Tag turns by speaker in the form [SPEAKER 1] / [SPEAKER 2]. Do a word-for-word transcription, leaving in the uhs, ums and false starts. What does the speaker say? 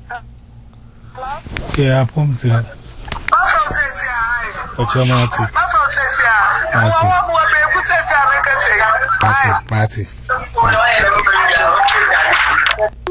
[SPEAKER 1] Yeah, I'm to it. What's your Marty? Marty. Marty.